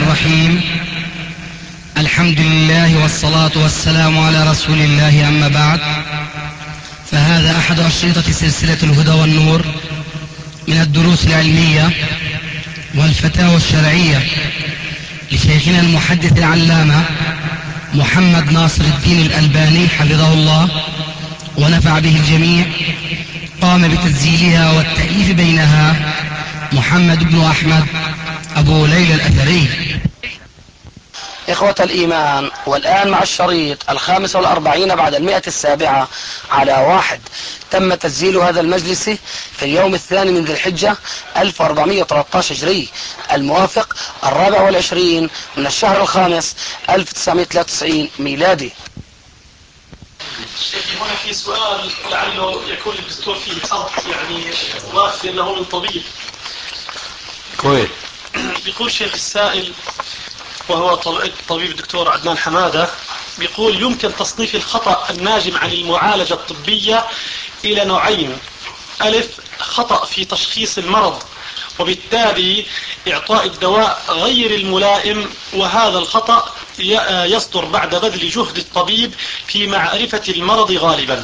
الرحيم. الحمد لله والصلاة والسلام على رسول الله، أما بعد، فهذا أحد أشرطة سلسلة الهدى والنور من الدروس العلمية والفتاوى الشرعية لشيخنا المحدث العلامة محمد ناصر الدين الألباني حفظه الله ونفع به الجميع. قام بتسجيلها والتأليف بينها محمد بن أحمد أبو ليلى الأثري. إخوة الإيمان، والآن مع الشريط 45 بعد 107 على 1. تم تسجيل هذا المجلس في اليوم 2 من ذي الحجة 1413 هجري، الموافق 24 من الشهر الخامس 1993 ميلادي. شيخي، هنا في سؤال لعله يكون الدكتور فيه يعني واقف لأنه من طبيب. كويس. بيقول شيخ السائل، وهو الطبيب الدكتور عدنان حمادة، بيقول: يمكن تصنيف الخطأ الناجم عن المعالجة الطبية إلى نوعين: ألف، خطأ في تشخيص المرض وبالتالي إعطاء الدواء غير الملائم، وهذا الخطأ يصدر بعد بذل جهد الطبيب في معرفة المرض غالبا.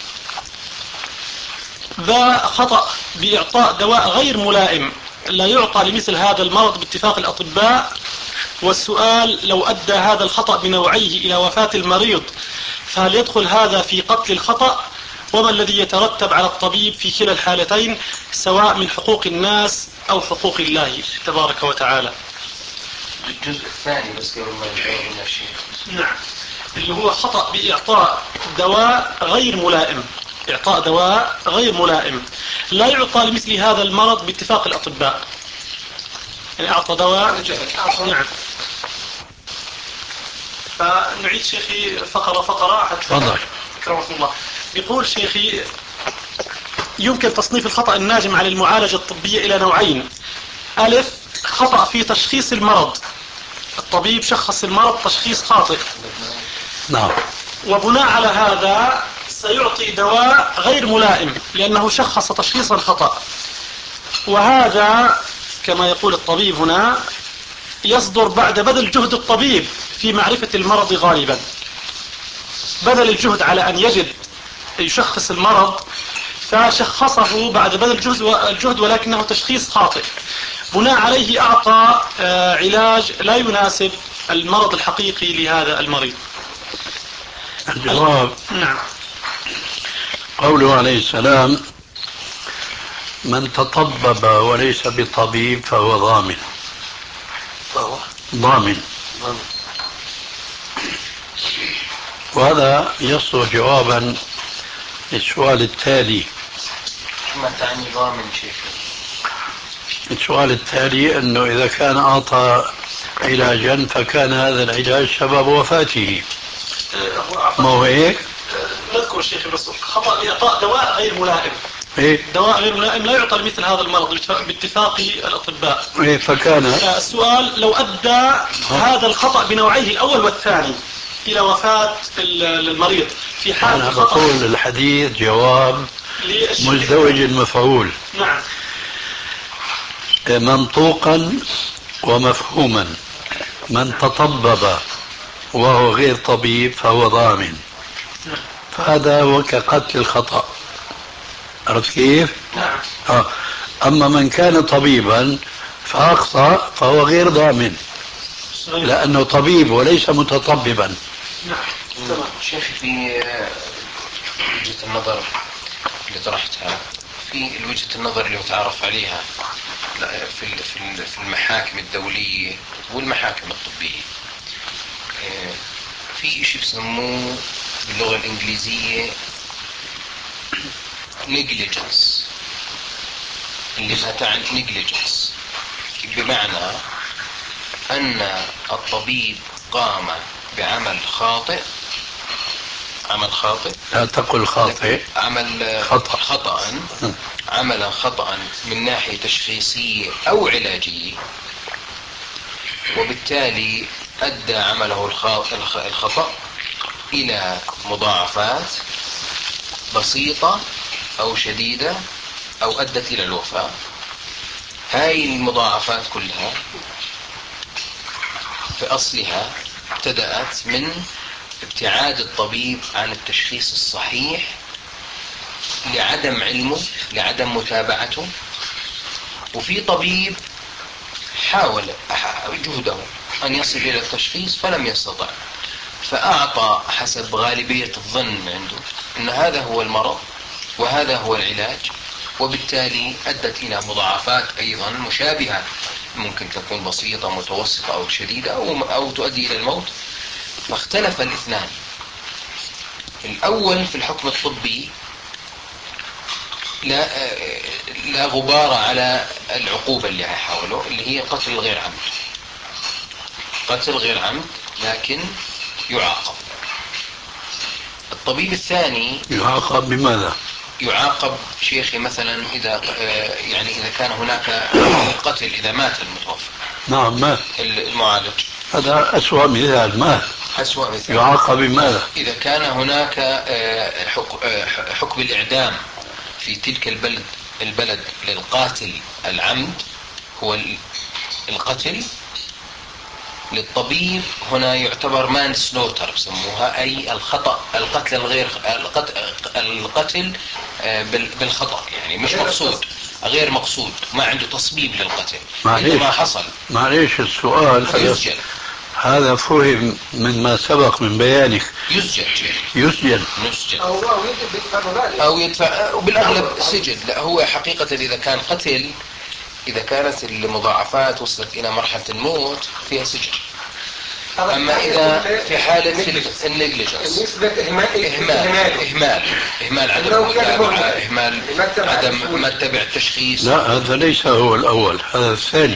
ذا خطأ بإعطاء دواء غير ملائم لا يعطى لمثل هذا المرض باتفاق الأطباء. والسؤال: لو أدى هذا الخطأ بنوعيه إلى وفاة المريض، فهل يدخل هذا في قتل الخطأ؟ وما الذي يترتب على الطبيب في كلا الحالتين، سواء من حقوق الناس أو حقوق الله تبارك وتعالى؟ الجزء الثاني بس قبل ما نجاوب يا شيخ. نعم، اللي هو خطأ بإعطاء دواء غير ملائم. إعطاء دواء غير ملائم لا يعطى لمثل هذا المرض باتفاق الأطباء. يعني أعطى دواء. نعم. فنعيد شيخي فقرة حتى تفضل. أكرمكم الله. يقول شيخي: يمكن تصنيف الخطأ الناجم عن المعالجة الطبية إلى نوعين: ألف، خطأ في تشخيص المرض، الطبيب شخص المرض تشخيص خاطئ، نعم، وبناء على هذا سيعطي دواء غير ملائم لأنه شخص تشخيصا خطأ، وهذا كما يقول الطبيب هنا يصدر بعد بذل جهد الطبيب في معرفة المرض غالبا. بذل الجهد على أن يجد يشخص المرض، فشخصه بعد بذل الجهد ولكنه تشخيص خاطئ، بناء عليه أعطى علاج لا يناسب المرض الحقيقي لهذا المريض. الجواب: نعم. قوله عليه السلام: من تطبب وليس بطبيب فهو ضامن. وهذا يصدر جوابا للسؤال التالي. ما تعني ضامن شيخ؟ السؤال التالي أنه إذا كان أعطى علاجا فكان هذا العلاج سبب وفاته، ما هو هيك؟ نذكر شيخ بس خطأ إعطاء دواء غير ملائم. إيه؟ دواء غير ملائم لا يعطى لمثل هذا المرض باتفاق الأطباء. إيه فكان. السؤال: لو أدى هذا الخطأ بنوعيه الأول والثاني إلى وفاة المريض في حال أنا الخطأ. بقول الحديث جواب مزدوج المفعول. نعم. منطوقا ومفهوما. من تطبب وهو غير طبيب فهو ضامن، فهذا هو كقتل الخطأ. عرفت كيف؟ نعم. أما من كان طبيبا فأخطأ فهو غير ضامن لأنه طبيب وليس متطببا. نعم. شيخي، في وجهة النظر اللي طرحتها، في وجهة النظر اللي متعارف عليها في المحاكم الدولية والمحاكم الطبية، في شيء بسموه باللغة الإنجليزية negligence، اللي ما تعني negligence بمعنى أن الطبيب قام بعمل خاطئ، لا تقل خاطئ، عمل خطأ، عملا خطأ من ناحية تشخيصية أو علاجية، وبالتالي أدى عمله الخطأ إلى مضاعفات بسيطة أو شديدة أو أدت إلى الوفاة. هاي المضاعفات كلها في أصلها ابتدأت من ابتعاد الطبيب عن التشخيص الصحيح لعدم علمه، لعدم متابعته. وفي طبيب حاول جهده أن يصل إلى التشخيص فلم يستطع، فأعطى حسب غالبية الظن عنده أن هذا هو المرض وهذا هو العلاج، وبالتالي أدت إلى مضاعفات أيضا مشابهة، ممكن تكون بسيطة متوسطة أو شديدة أو تؤدي إلى الموت. فاختلف الاثنان. الأول في الحكم الطبي لا غبار على العقوبة اللي حاولوا، اللي هي قتل غير عمد. قتل غير عمد لكن يعاقب. الطبيب الثاني يعاقب بماذا؟ يعاقب شيخي مثلا إذا إذا كان هناك قتل، إذا مات المتوفى. نعم مات المعالج. هذا أسوأ مثال. مات أسوأ مثال. يعاقب بماذا؟ إذا كان هناك حكم الإعدام في تلك البلد للقاتل العمد، هو القتل، للطبيب هنا يعتبر مان سلوتر بسموها، أي القتل الغير القتل بالخطأ، يعني مش مقصود، غير مقصود، ما عنده تصميم للقتل. عندما حصل معليش السؤال يسجن. هذا فهم من ما سبق من بيانك. يسجن أو يدفع، وبالأغلب سجن. لا، هو حقيقة إذا كان قتل، إذا كانت المضاعفات وصلت إلى مرحلة الموت فيها سجن. أما إذا في حالة النيجليجنس، إهمال عدم المتابعة، إهمال عدم ما تبع التشخيص. لا، هذا ليس هو الأول، هذا الثاني.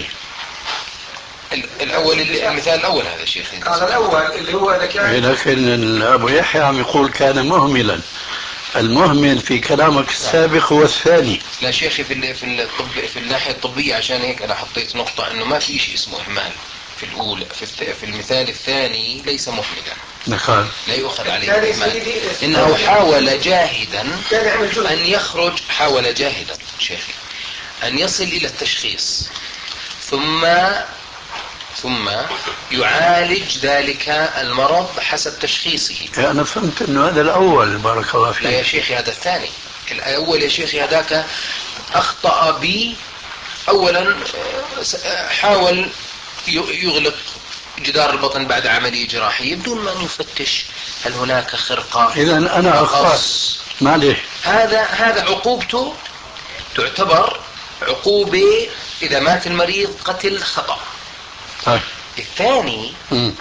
الأول المثال الأول هذا شيخ، هذا الأول اللي هو إذا كان، لكن أبو يحيى عم يقول كان مهملا. المهمل في كلامك السابق هو الثاني. لا شيخي، في الناحية الطبية، عشان هيك أنا حطيت نقطة إنه ما في شيء اسمه إهمال. في الأولى في المثال الثاني ليس مهملا، لا يؤخذ عليه إهمال، إنه حاول جاهدا أن يخرج، حاول جاهدا شيخي أن يصل إلى التشخيص، ثم يعالج ذلك المرض حسب تشخيصه. أنا فهمت أنه هذا الأول، بارك الله فيك. لا يا شيخي، هذا الثاني. الأول يا شيخي هذاك أخطأ بي. أولا حاول يغلق جدار البطن بعد عملية جراحية بدون ما يفتش هل هناك خرقة. إذا أنا أخطأت، معليش. هذا عقوبته تعتبر عقوبة إذا مات المريض قتل خطأ. الثاني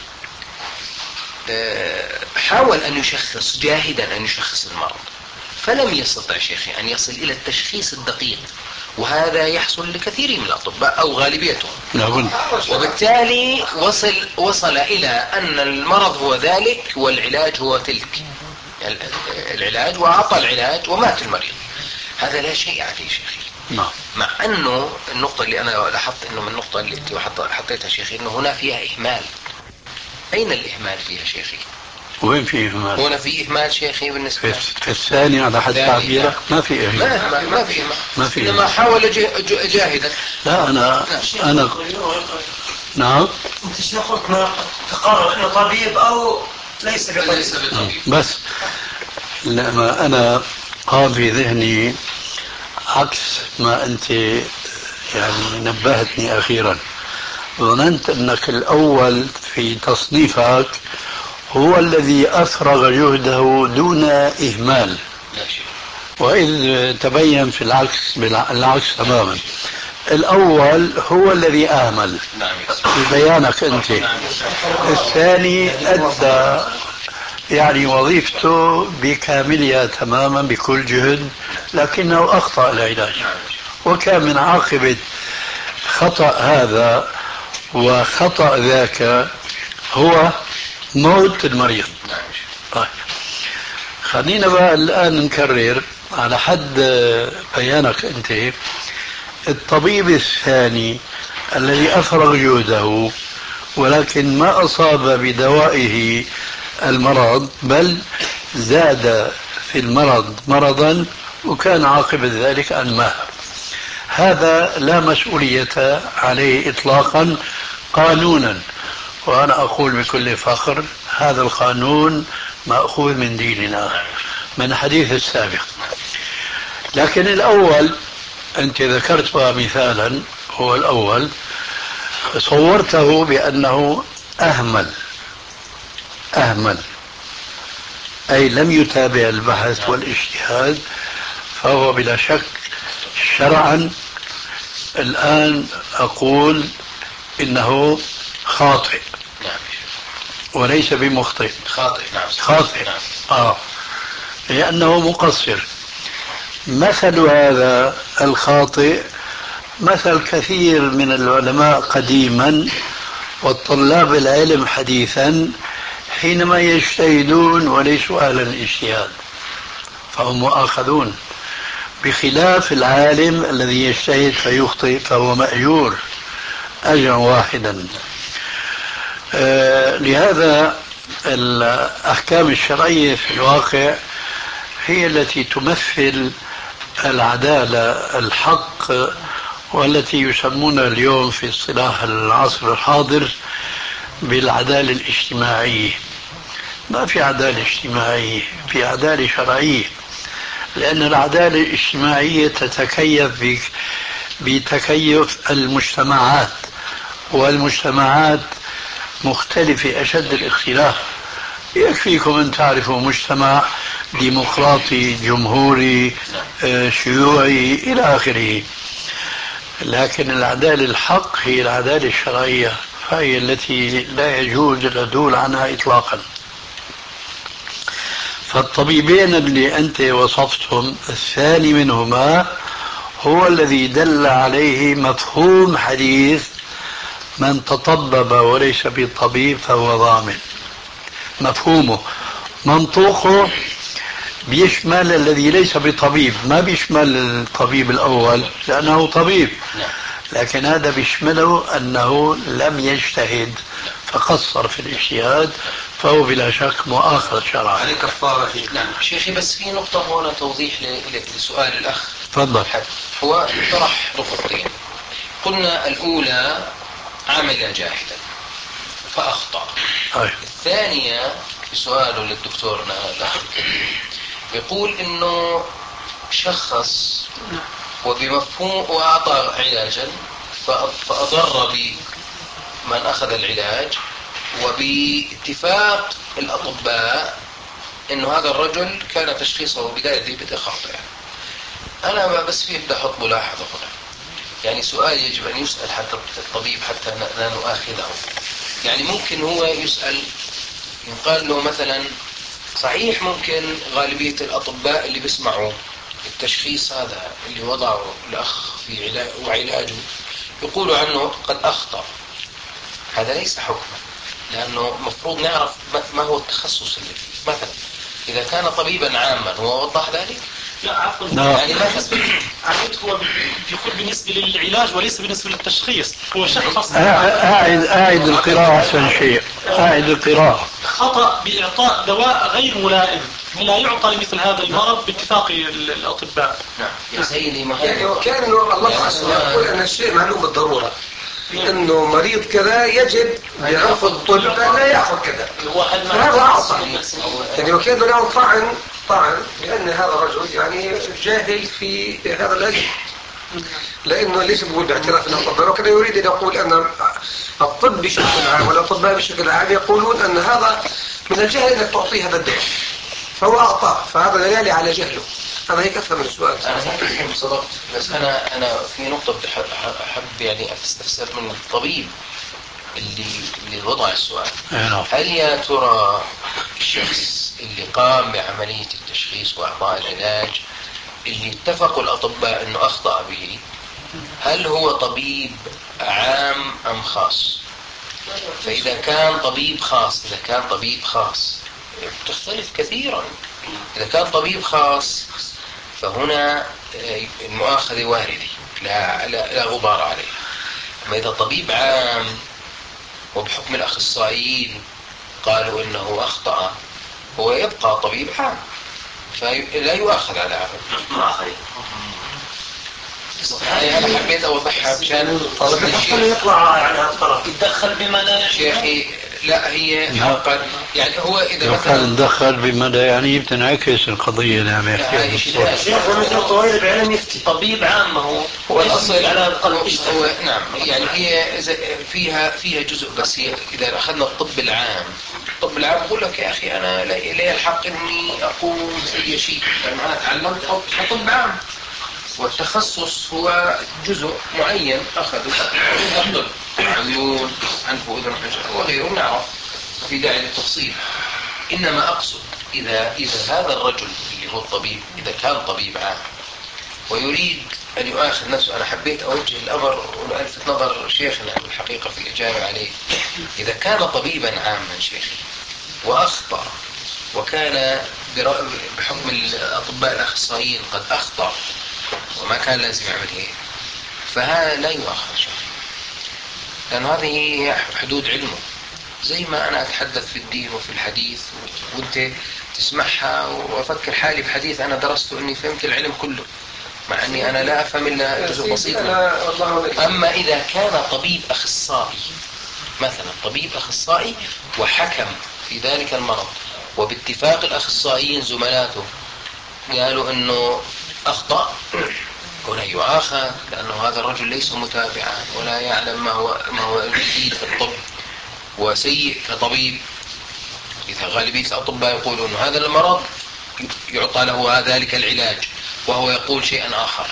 حاول أن يشخص جاهدا، أن يشخص المرض، فلم يستطع شيخي أن يصل إلى التشخيص الدقيق، وهذا يحصل لكثير من الأطباء أو غالبيتهم. وبالتالي وصل إلى أن المرض هو ذلك والعلاج هو تلك العلاج، وأعطى العلاج ومات المريض. هذا لا شيء عليه شيخي. مع أنه النقطة اللي أنا لاحظت أنه من النقطة اللي أنت حطيتها شيخي، أنه هنا فيها إهمال. أين الإهمال فيها شيخي؟ وين في إهمال؟ هنا في إهمال شيخي بالنسبة في الثاني على حد تعبيرك ما في إهمال. ما في إنما حاول جاهدا. لا أنا نعم. أنت شيخ قلت تقرر أنه طبيب أو ليس بطبيب. بس لما أنا قام في ذهني عكس ما أنت يعني نبهتني أخيرا. ظننت أنك الأول في تصنيفك هو الذي أفرغ جهده دون إهمال، وإذ تبين في العكس تماما. الأول هو الذي أهمل في بيانك أنت. الثاني أدى يعني وظيفته بكاملها تماما بكل جهد، لكنه أخطأ العلاج، وكان من عاقبة خطأ هذا وخطأ ذاك هو موت المريض. طيب خلينا بقى الآن نكرر على حد بيانك أنت. الطبيب الثاني الذي أفرغ جهده ولكن ما أصاب بدوائه المرض، بل زاد في المرض مرضا، وكان عاقبة ذلك أن مات. هذا لا مسؤولية عليه إطلاقا قانونا، وأنا أقول بكل فخر هذا القانون مأخوذ من ديننا من الحديث السابق. لكن الأول أنت ذكرتها مثالا، هو الأول صورته بأنه أهمل أي لم يتابع البحث والاجتهاد، فهو بلا شك شرعا الآن أقول إنه خاطئ وليس بمخطئ. خاطئ. لأنه مقصر. مثل هذا الخاطئ مثل كثير من العلماء قديما والطلاب العلم حديثا حينما يجتهدون وليسوا أهلا الاجتهاد فهم مؤاخذون، بخلاف العالم الذي يجتهد فيخطئ فهو مأجور أجرا واحدا. لهذا الأحكام الشرعية في الواقع هي التي تمثل العدالة الحق، والتي يسمونها اليوم في اصطلاح العصر الحاضر بالعدالة الاجتماعية. ما في عدالة اجتماعية، في عدالة شرعية، لأن العدالة الاجتماعية تتكيف بتكيف المجتمعات، والمجتمعات مختلفة أشد الاختلاف. يكفيكم أن تعرفوا مجتمع ديمقراطي جمهوري شيوعي إلى آخره. لكن العدالة الحق هي العدالة الشرعية، فهي التي لا يجوز العدول عنها إطلاقا. فالطبيبين اللي أنت وصفتهم الثاني منهما هو الذي دل عليه مفهوم حديث من تطبب وليس بطبيب فهو ضامن. مفهومه منطوقه بيشمل الذي ليس بطبيب، ما بيشمل الطبيب الأول لأنه طبيب، لكن هذا بيشمله أنه لم يجتهد فقصر في الاجتهاد، فهو بلا شك مؤاخذ شرعا. عليه كفارة. نعم شيخي، بس في نقطة هنا توضيح لسؤال الأخ. تفضل. هو طرح نقطتين، قلنا الأولى عمل جاهلا فأخطأ. الثانية في سؤاله للدكتور الأخ الكريم يقول إنه شخص وبمفهوم وأعطى علاجا فأضر بمن أخذ العلاج، وباتفاق الأطباء إنه هذا الرجل كان تشخيصه بداية بدء خاطئة. أنا بس في بدي أحط ملاحظة هنا، يعني سؤال يجب أن يسأل حتى الطبيب حتى لا نؤاخذه. يعني ممكن هو يسأل يقال له مثلا صحيح ممكن غالبية الأطباء اللي بيسمعوا التشخيص هذا اللي وضعه الأخ في وعلاجه يقولوا عنه قد أخطأ، هذا ليس حكما، لأنه مفروض نعرف ما هو التخصص اللي فيه. مثلا إذا كان طبيبا عاما هو وضح ذلك. لا عفوا، يعني عملت هو بيقول بالنسبة للعلاج وليس بالنسبة للتشخيص. هو شخص أعد القراءة أحسن شيء. أعد القراءة. خطأ بإعطاء دواء غير ملائم لا يعطى لمثل هذا المرض باتفاق الأطباء. نعم يا سيدي، ما يعني وكأنه الله سبحانه يقول أن الشيء معلوم بالضرورة، أنه مريض كذا يجب بعرف الطب لا يأخذ كذا، فهذا أعطى يعني وكأنه له طعن لأن هذا الرجل يعني جاهل في هذا العلم، لأنه ليس بيقول باعتراف الأطباء، وكذا يريد أن يقول أن الطب بشكل عام والأطباء بشكل عام يقولون أن هذا من الجهل أنك تعطيه هذا الدواء، فهو أعطاه، فهذا دليل على جهله. أنا هيك أفهم السؤال. أنا ممكن صدقت، بس أنا في نقطة بدي أحب يعني أستفسر من الطبيب اللي وضع السؤال. هل يا ترى الشخص اللي قام بعملية التشخيص وإعطاء العلاج اللي اتفقوا الأطباء أنه أخطأ به، هل هو طبيب عام أم خاص؟ فإذا كان طبيب خاص تختلف كثيرا. إذا كان طبيب خاص فهنا المؤاخذة واردة لا غبار عليه. أما إذا طبيب عام وبحكم الأخصائيين قالوا إنه أخطأ، هو يبقى طبيب عام فلا يؤاخذ على عمله. أنا حبيت أوضحها مشان يطلع يعني هالطرف يتدخل بما لا شيخي. لا هي حقا يعني هو إذا لو كان ندخل بما لا يعني بتنعكس القضية اللي عم يحكيها. شيخ مثل طويل بعلم يفتي طبيب عام هو الأصل على القلب. هو نعم يعني هي فيها جزء، بس هي إذا أخذنا الطب العام بقول لك يا أخي أنا لي الحق إني أقوم بأي شيء، يعني أنا تعلمت طب عام، والتخصص هو جزء معين أخذه الطب، عيون أنف وأذن وغيره نعرف، في داعي للتفصيل. إنما أقصد إذا هذا الرجل اللي هو الطبيب إذا كان طبيب عام ويريد أن يؤاخذ نفسه، أنا حبيت أوجه الأمر وألفت نظر شيخنا الحقيقة في الإجابة عليه. إذا كان طبيبا عاما شيخي وأخطأ وكان بحكم الأطباء الأخصائيين قد أخطأ وما كان لازم يعمل هيك، فهذا لا يؤاخذ شيخي، لأن هذه هي حدود علمه. زي ما أنا أتحدث في الدين وفي الحديث وأنت تسمعها، وأفكر حالي بحديث أنا درسته أني فهمت العلم كله، مع أني أنا لا أفهم إلا جزء بسيط منه. أما إذا كان طبيب أخصائي مثلا، طبيب أخصائي وحكم في ذلك المرض وباتفاق الأخصائيين زملاته قالوا أنه أخطأ، هنا يؤاخذ، لأنه هذا الرجل ليس متابعا ولا يعلم ما هو الجديد في الطب وسيء كطبيب. إذا غالبية الأطباء يقولون أن هذا المرض يعطى له ذلك العلاج وهو يقول شيئا آخر،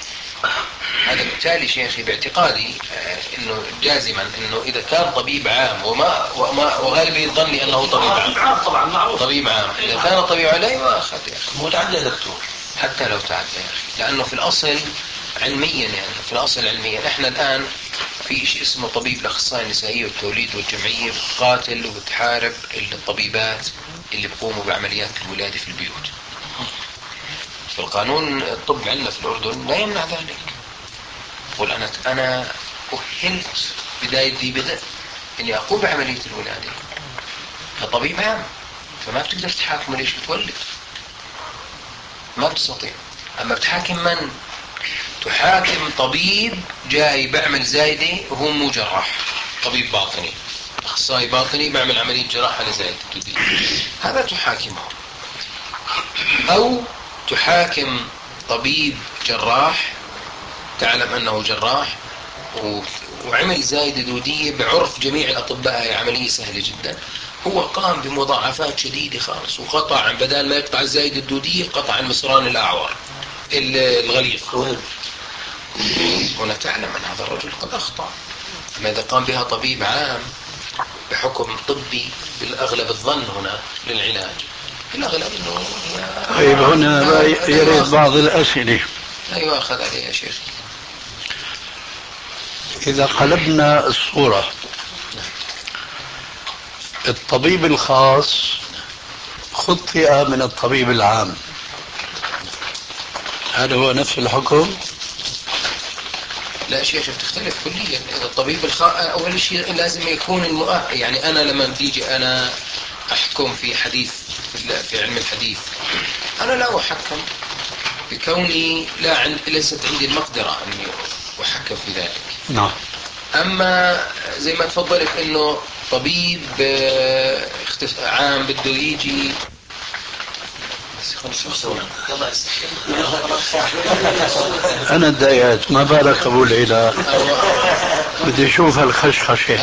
هذا بالتالي شيخي باعتقادي أنه جازما أنه إذا كان طبيب عام وغالبية ظني أنه طبيب عام طبعا معروف طبيب عام، إذا كان طبيب عام لا يؤاخذ يا أخي، متعدى دكتور حتى لو تعدى يا أخي، لأنه في الأصل علميا، يعني في الأصل علميا إحنا الآن في شيء اسمه طبيب الأخصائي النسائي والتوليد والجمعية بتقاتل وبتحارب الطبيبات اللي بيقوموا بعمليات الولادة في البيوت. في القانون الطب عندنا في الأردن لا يمنع ذلك. قل أنا أهلت بداية ذي بدء إني أقوم بعملية الولادة كطبيب عام، فما بتقدر تحاكم ليش بتولد، ما بتستطيع. أما بتحاكم من؟ تحاكم طبيب جاي بعمل زايدة وهو مو جراح، طبيب باطني أخصائي باطني بعمل عملية جراحة لزايدة، هذا تحاكمه. أو تحاكم طبيب جراح تعلم أنه جراح وعمل زايدة دودية بعرف جميع الأطباء هي عملية سهلة جدا، هو قام بمضاعفات شديدة خالص وقطع بدل ما يقطع الزايدة الدودية قطع المصران الأعور الغليظ. هنا تعلم أن هذا الرجل قد أخطأ. أما إذا قام بها طبيب عام بحكم طبي بالأغلب الظن هنا للعلاج، بالأغلب أنه طيب هنا يريد بعض الأسئلة لا يؤاخذ عليه يا شيخ. إذا قلبنا الصورة، الطبيب الخاص خطئ من الطبيب العام، هل هو نفس الحكم؟ لا شيخ بتختلف كليا. إذا الطبيب أول شيء لازم يكون يعني أنا لما بيجي أنا أحكم في حديث في علم الحديث، أنا لا أحكم بكوني ليست عندي المقدرة أني أحكم في ذلك. نعم. أما زي ما تفضلت إنه طبيب عام بده يجي أنا تضايقت، ما بالك أبو العلا، بدي أشوف هالخشخشة.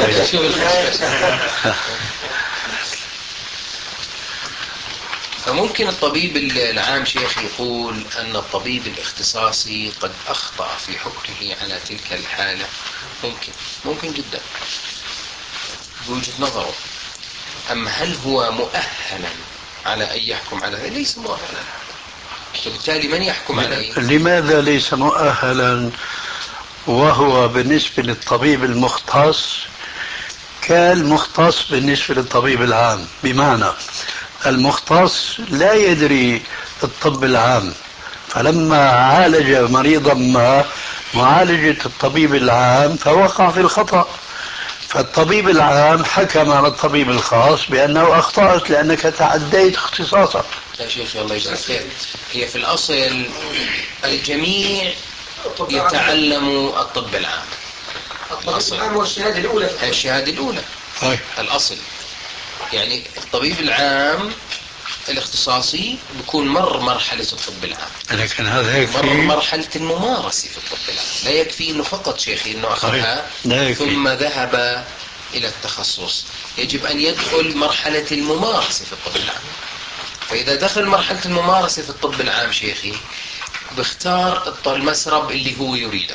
فممكن الطبيب العام شيخ يقول أن الطبيب الاختصاصي قد أخطأ في حكمه على تلك الحالة، ممكن جدا بوجهة نظره. أما هل هو مؤهلا على أن يحكم على ذلك؟ ليس مؤهلا، فبالتالي من يحكم عليه؟ لماذا ليس مؤهلا وهو بالنسبة للطبيب المختص كالمختص بالنسبة للطبيب العام؟ بمعنى المختص لا يدري الطب العام، فلما عالج مريضا ما معالجة الطبيب العام فوقع في الخطأ، فالطبيب العام حكم على الطبيب الخاص بأنه أخطأت لأنك تعديت اختصاصك. لا شيخ الله يجزاك خير، هي في الأصل الجميع يتعلموا الطب العام. الطب العام هو الشهادة الأولى. هي الشهادة الأولى. الأصل يعني الطبيب العام الاختصاصي بيكون مر مرحلة الطب العام، لكن هذا يكفي مر مرحلة الممارسة في الطب العام. لا يكفي انه فقط شيخي انه اخذها ثم ذهب الى التخصص، يجب ان يدخل مرحلة الممارسة في الطب العام. فاذا دخل مرحلة الممارسة في الطب العام شيخي بيختار المسرب اللي هو يريده.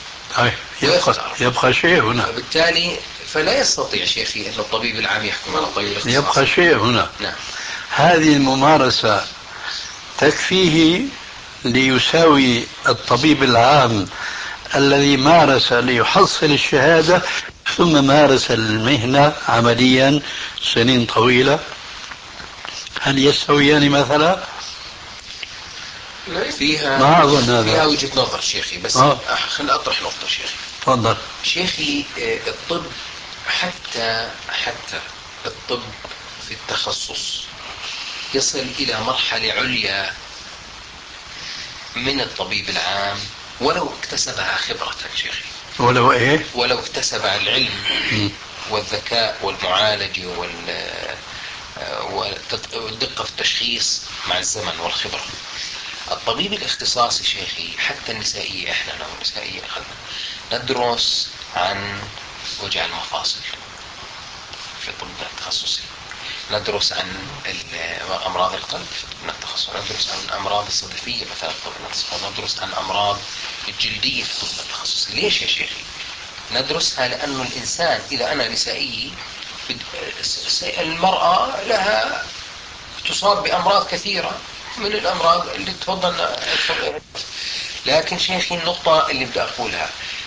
يبقى شيء هنا، وبالتالي فلا يستطيع شيخي أن الطبيب العام يحكم على الطبيب الاختصاصي. يبقى شيء هنا. نعم. هذه الممارسة تكفيه ليساوي الطبيب العام الذي مارس ليحصل الشهادة ثم مارس المهنة عمليا سنين طويلة؟ هل يستويان مثلا؟ فيها ما أظن هذا. فيها وجهة نظر شيخي، بس خلينا أطرح نقطة شيخي. تفضل شيخي. الطب حتى الطب في التخصص يصل إلى مرحلة عليا من الطبيب العام ولو اكتسبها خبرة شيخي. ولو إيه؟ ولو اكتسب العلم والذكاء والمعالجة والدقة في التشخيص مع الزمن والخبرة. الطبيب الاختصاصي شيخي حتى النسائية، احنا لو النسائية ندرس عن وجع المفاصل في طبنا التخصصي، ندرس عن أمراض القلب في طبنا التخصصي، ندرس عن أمراض الصدفية مثلا في طبنا التخصصي، ندرس عن أمراض الجلدية في طبنا التخصصي. ليش يا شيخي؟ ندرسها لأنه الإنسان إذا أنا نسائي المرأة لها تصاب بأمراض كثيرة من الأمراض اللي تفضل. لكن شيخي النقطة اللي بدي أقولها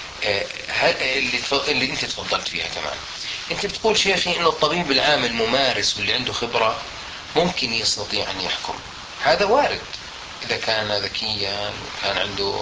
اللي أنت تفضلت فيها كمان، أنت بتقول شيخي إنه الطبيب العام الممارس واللي عنده خبرة ممكن يستطيع أن يحكم. هذا وارد إذا كان ذكيا وكان عنده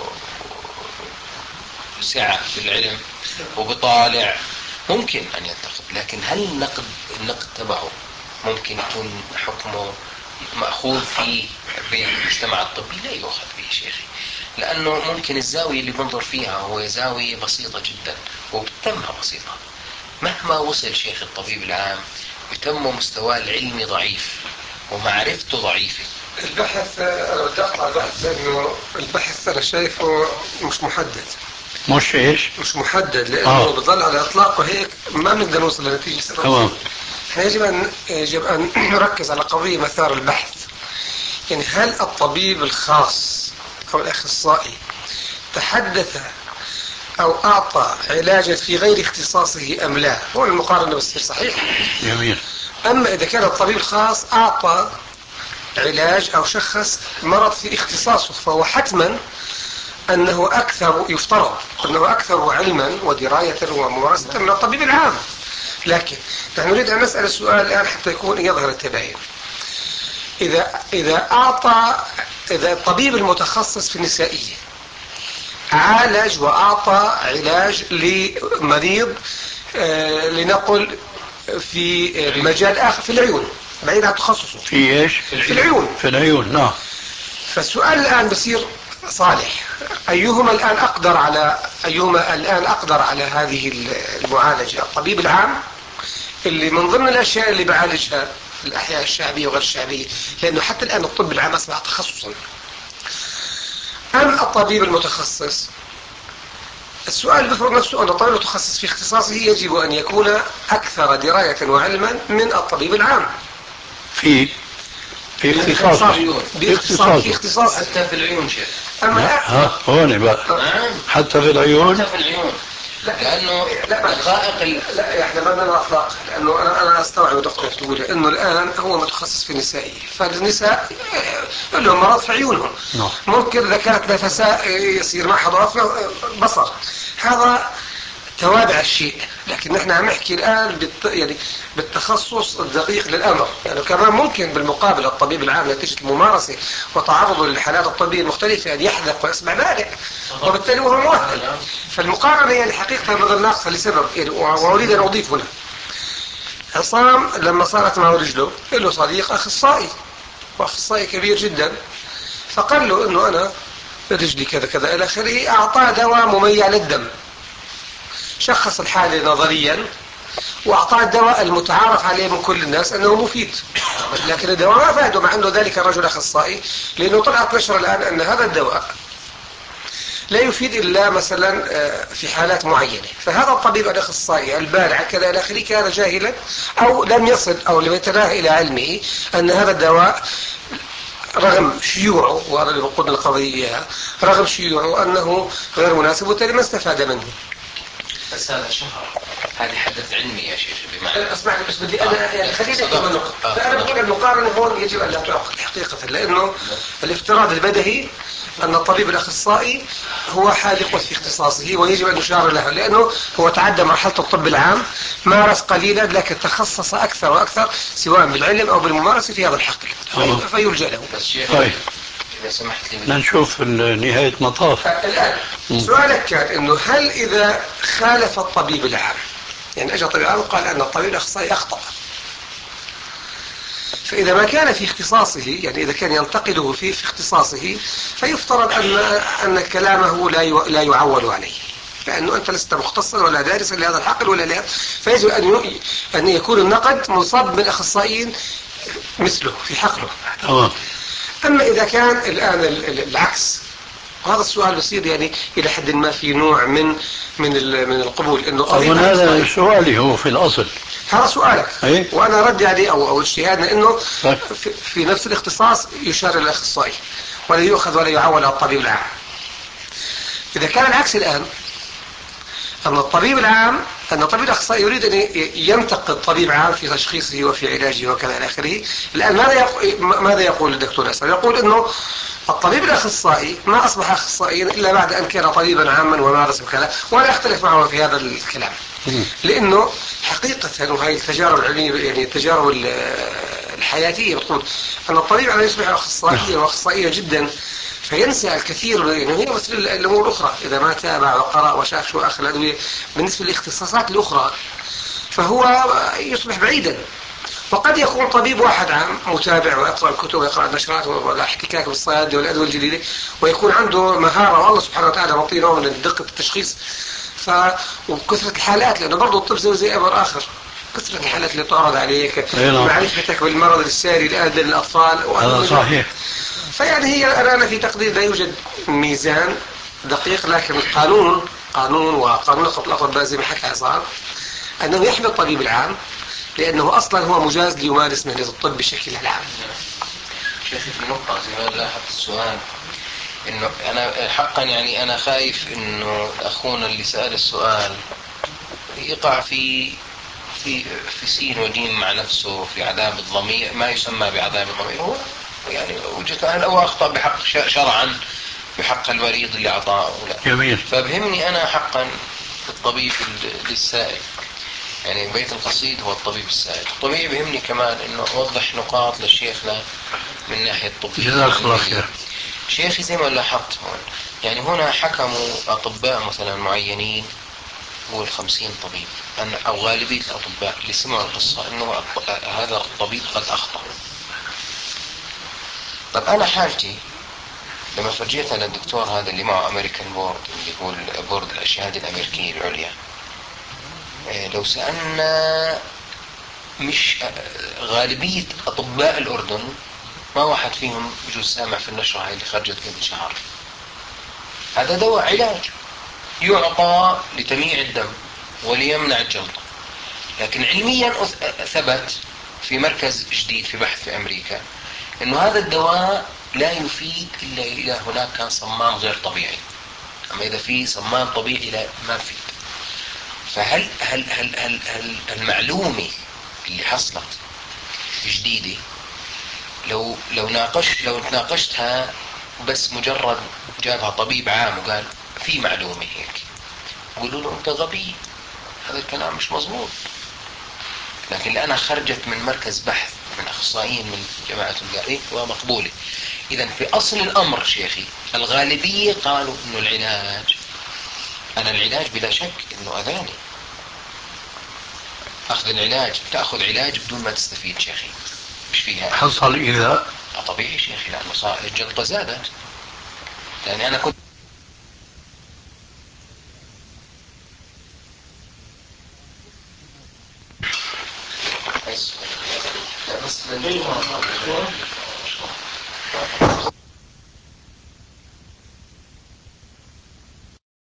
سعة في العلم وبطالع ممكن أن ينتقد. لكن هل النقد تبعه ممكن يكون حكمه مأخوذ فيه بالمجتمع الطبي؟ لا يؤخذ به شيخي، لأنه ممكن الزاوية اللي بنظر فيها هو زاوية بسيطة جدا وبتمها بسيطة. مهما وصل شيخ الطبيب العام بتم مستواه العلمي ضعيف ومعرفته ضعيفة. البحث أنا بدي أقطع البحث لأنه البحث أنا شايفه مش محدد. مش إيش؟ مش محدد لأنه بضل على إطلاقه هيك ما بنقدر نوصل لنتيجة سبب. تمام. يجب أن نركز على قضية مثار البحث. يعني هل الطبيب الخاص أو الأخصائي تحدث أو أعطى علاجا في غير اختصاصه أم لا؟ هو المقارنة بتصير صحيح. جميل. أما إذا كان الطبيب الخاص أعطى علاج أو شخص مرض في اختصاصه فهو حتما أنه يفترض أنه أكثر علما ودراية وممارسة من الطبيب العام. لكن نحن نريد أن نسأل السؤال الآن حتى يظهر التباين. إذا الطبيب المتخصص في النسائية عالج وأعطى علاج لمريض لنقل في مجال آخر في العيون بعيد عن تخصصه. في إيش؟ في العيون. في العيون. نعم. فالسؤال الآن بصير صالح، أيهما الآن أقدر على هذه المعالجة؟ الطبيب العام اللي من ضمن الأشياء اللي بعالجها الأحياء الشعبية وغير الشعبية، لأنه حتى الآن الطب العام أصبح تخصصا، أم الطبيب المتخصص؟ السؤال بفرض نفسه أن الطبيب المتخصص في اختصاصه يجب أن يكون أكثر دراية وعلما من الطبيب العام في اختصاصه. في اختصاصه حتى في العيون شيخ. هون بقى حتى في العيون. لأنه دقائق لا احنا ما بدنا اطلاق، لانه انا استوعب دكتور تقول انه الان هو متخصص في النسائيه، فالنساء لهم مرض في عيونهم. ممكن اذا كانت نفساء يصير معها ضعف بصر، هذا توابع الشيء. لكن نحن عم نحكي الان يعني بالتخصص الدقيق للامر، يعني كمان ممكن بالمقابل الطبيب العام نتيجه الممارسه وتعرضه للحالات الطبيه المختلفه ان يحدث ويسمع مانع، وبالتالي هو مؤهل. فالمقارنه يعني حقيقه نظل ناقصه لسبب، يعني واريد ان اضيف هنا. عصام لما صارت معه رجله له صديق اخصائي، واخصائي كبير جدا، فقال له انه انا رجلي كذا كذا إلى آخره، أعطاه دواء مميع للدم، شخص الحالة نظريا وأعطاه الدواء المتعارف عليه من كل الناس أنه مفيد، لكن الدواء ما فاده، مع أنه ذلك الرجل أخصائي، لأنه طلعت نشر الآن أن هذا الدواء لا يفيد إلا مثلا في حالات معينة. فهذا الطبيب الأخصائي البارع كذا إلى آخره كان جاهلا أو لم يصل أو لم يتناهى إلى علمه أن هذا الدواء رغم شيوعه، وهذا اللي بقود القضية، رغم شيوعه أنه غير مناسب، وبالتالي ما استفاد منه. بس هذا شهر، هذه حدث علمي يا شيخ بمعنى. اسمعني بس بدي انا يعني خليني اكمل النقطه. فانا بقول المقارنه هون يجب ان لا تعقد حقيقه، لانه الافتراض البدهي ان الطبيب الاخصائي هو حاذق في اختصاصه ويجب ان يشار له، لانه هو تعدى مرحله الطب العام، مارس قليلا لكن تخصص اكثر واكثر سواء بالعلم او بالممارسه في هذا الحقل، فيلجا له. طيب إذا سمحت لي نشوف نهاية مطاف. الآن سؤالك كان أنه هل إذا خالف الطبيب العام، يعني أجى الطبيب العام وقال أن الطبيب الأخصائي أخطأ، فإذا ما كان في اختصاصه، يعني إذا كان ينتقده في اختصاصه، فيفترض أن كلامه لا يعول عليه، لأنه أنت لست مختصا ولا دارسا لهذا الحقل ولا لهذا، فيجب أن يكون النقد منصب من أخصائيين مثله في حقله. أما إذا كان الآن العكس، وهذا السؤال بصير يعني إلى حد ما في نوع من القبول، إنه طبيب هذا سؤالي هو في الأصل، هذا سؤالك أيه؟ وأنا ردي عليه أو اجتهادنا إنه في نفس الاختصاص يشار الأخصائي ولا يؤخذ ولا يعول على الطبيب العام. إذا كان العكس الآن، أن الطبيب الأخصائي يريد أن ينتقد طبيب عام في تشخيصه وفي علاجه وكذا إلى آخره، الآن ماذا يقول الدكتور أسد؟ يقول أنه الطبيب الأخصائي ما أصبح أخصائيا إلا بعد أن كان طبيبا عاما ومارس وكذا، ولا أختلف معه في هذا الكلام، لأنه حقيقة وهي التجارب العلمية يعني التجارب الحياتية بتقول أن الطبيب على يصبح أخصائيا وأخصائيا جدا، فينسى الكثير، يعني هي مثل الأمور الأخرى، إذا ما تابع وقرأ وشاف شو آخر الأدوية بالنسبة للاختصاصات الأخرى فهو يصبح بعيدا. وقد يكون طبيب واحد عام متابع ويقرأ الكتب ويقرأ النشرات والاحتكاك بالصيادلة والأدوية الجديدة، ويكون عنده مهارة والله سبحانه وتعالى معطيه نوع من دقة التشخيص وكثرة الحالات، لأنه برضه الطب زي أمر آخر، كثرة الحالات اللي تعرض عليك، معرفتك بالمرض الساري لأهل الأطفال، هذا صحيح. فيعني هي أنا في تقدير لا يوجد ميزان دقيق، لكن القانون وقانون الأطباء زي ما حكى عصام أنه يحمي الطبيب العام، لأنه أصلا هو مجاز ليمارس مهنة الطب بشكل عام. شيخي في نقطة زي ما لاحظت السؤال، إنه أنا حقا يعني أنا خايف إنه أخونا اللي سأل السؤال يقع في سين وجيم مع نفسه في عذاب الضمير، ما يسمى بعذاب الضمير، هو يعني وجهة أو أخطأ بحق شرعا بحق المريض اللي أعطاه. جميل. فبهمني أنا حقا الطبيب للسائل، يعني بيت القصيد هو الطبيب السائل. الطبيب بهمني كمان إنه أوضح نقاط لشيخنا من ناحية طبية. جزاك الله خير. شيخي زي ما لاحظت هون، يعني هنا حكموا أطباء مثلا معينين هو 50 طبيب أو غالبية الأطباء اللي سمعوا القصة إنه هذا الطبيب قد أخطأ. طب أنا حالتي لما فرجيتها للدكتور هذا اللي معه أمريكان بورد، اللي هو البورد الشهادة الأمريكية العليا، لو سألنا مش غالبية أطباء الأردن ما واحد فيهم بجوز سامع في النشرة هاي اللي خرجت قبل شهر. هذا دواء علاج يعطى لتمييع الدم وليمنع الجلطة، لكن علميا ثبت في مركز جديد في بحث في أمريكا إنه هذا الدواء لا يفيد إلا إذا هناك كان صمام غير طبيعي، أما إذا في صمام طبيعي لا ما فيد. فهل هل هل هل هل المعلومة اللي حصلت جديدة لو تناقشتها بس مجرد جابها طبيب عام وقال في معلومة هيك، قولوا له أنت غبي، هذا الكلام مش مظبوط. لكن لأنها خرجت من مركز بحث من أخصائيين من جماعة القائد ومقبولة. إذن في أصل الأمر شيخي الغالبية قالوا إنه العلاج بلا شك إنه أذاني. أخذ العلاج، تأخذ علاج بدون ما تستفيد شيخي مش فيها حصل إذا طبيعي شيخي، لأنه صار الجلطة زادت. يعني أنا كنت بس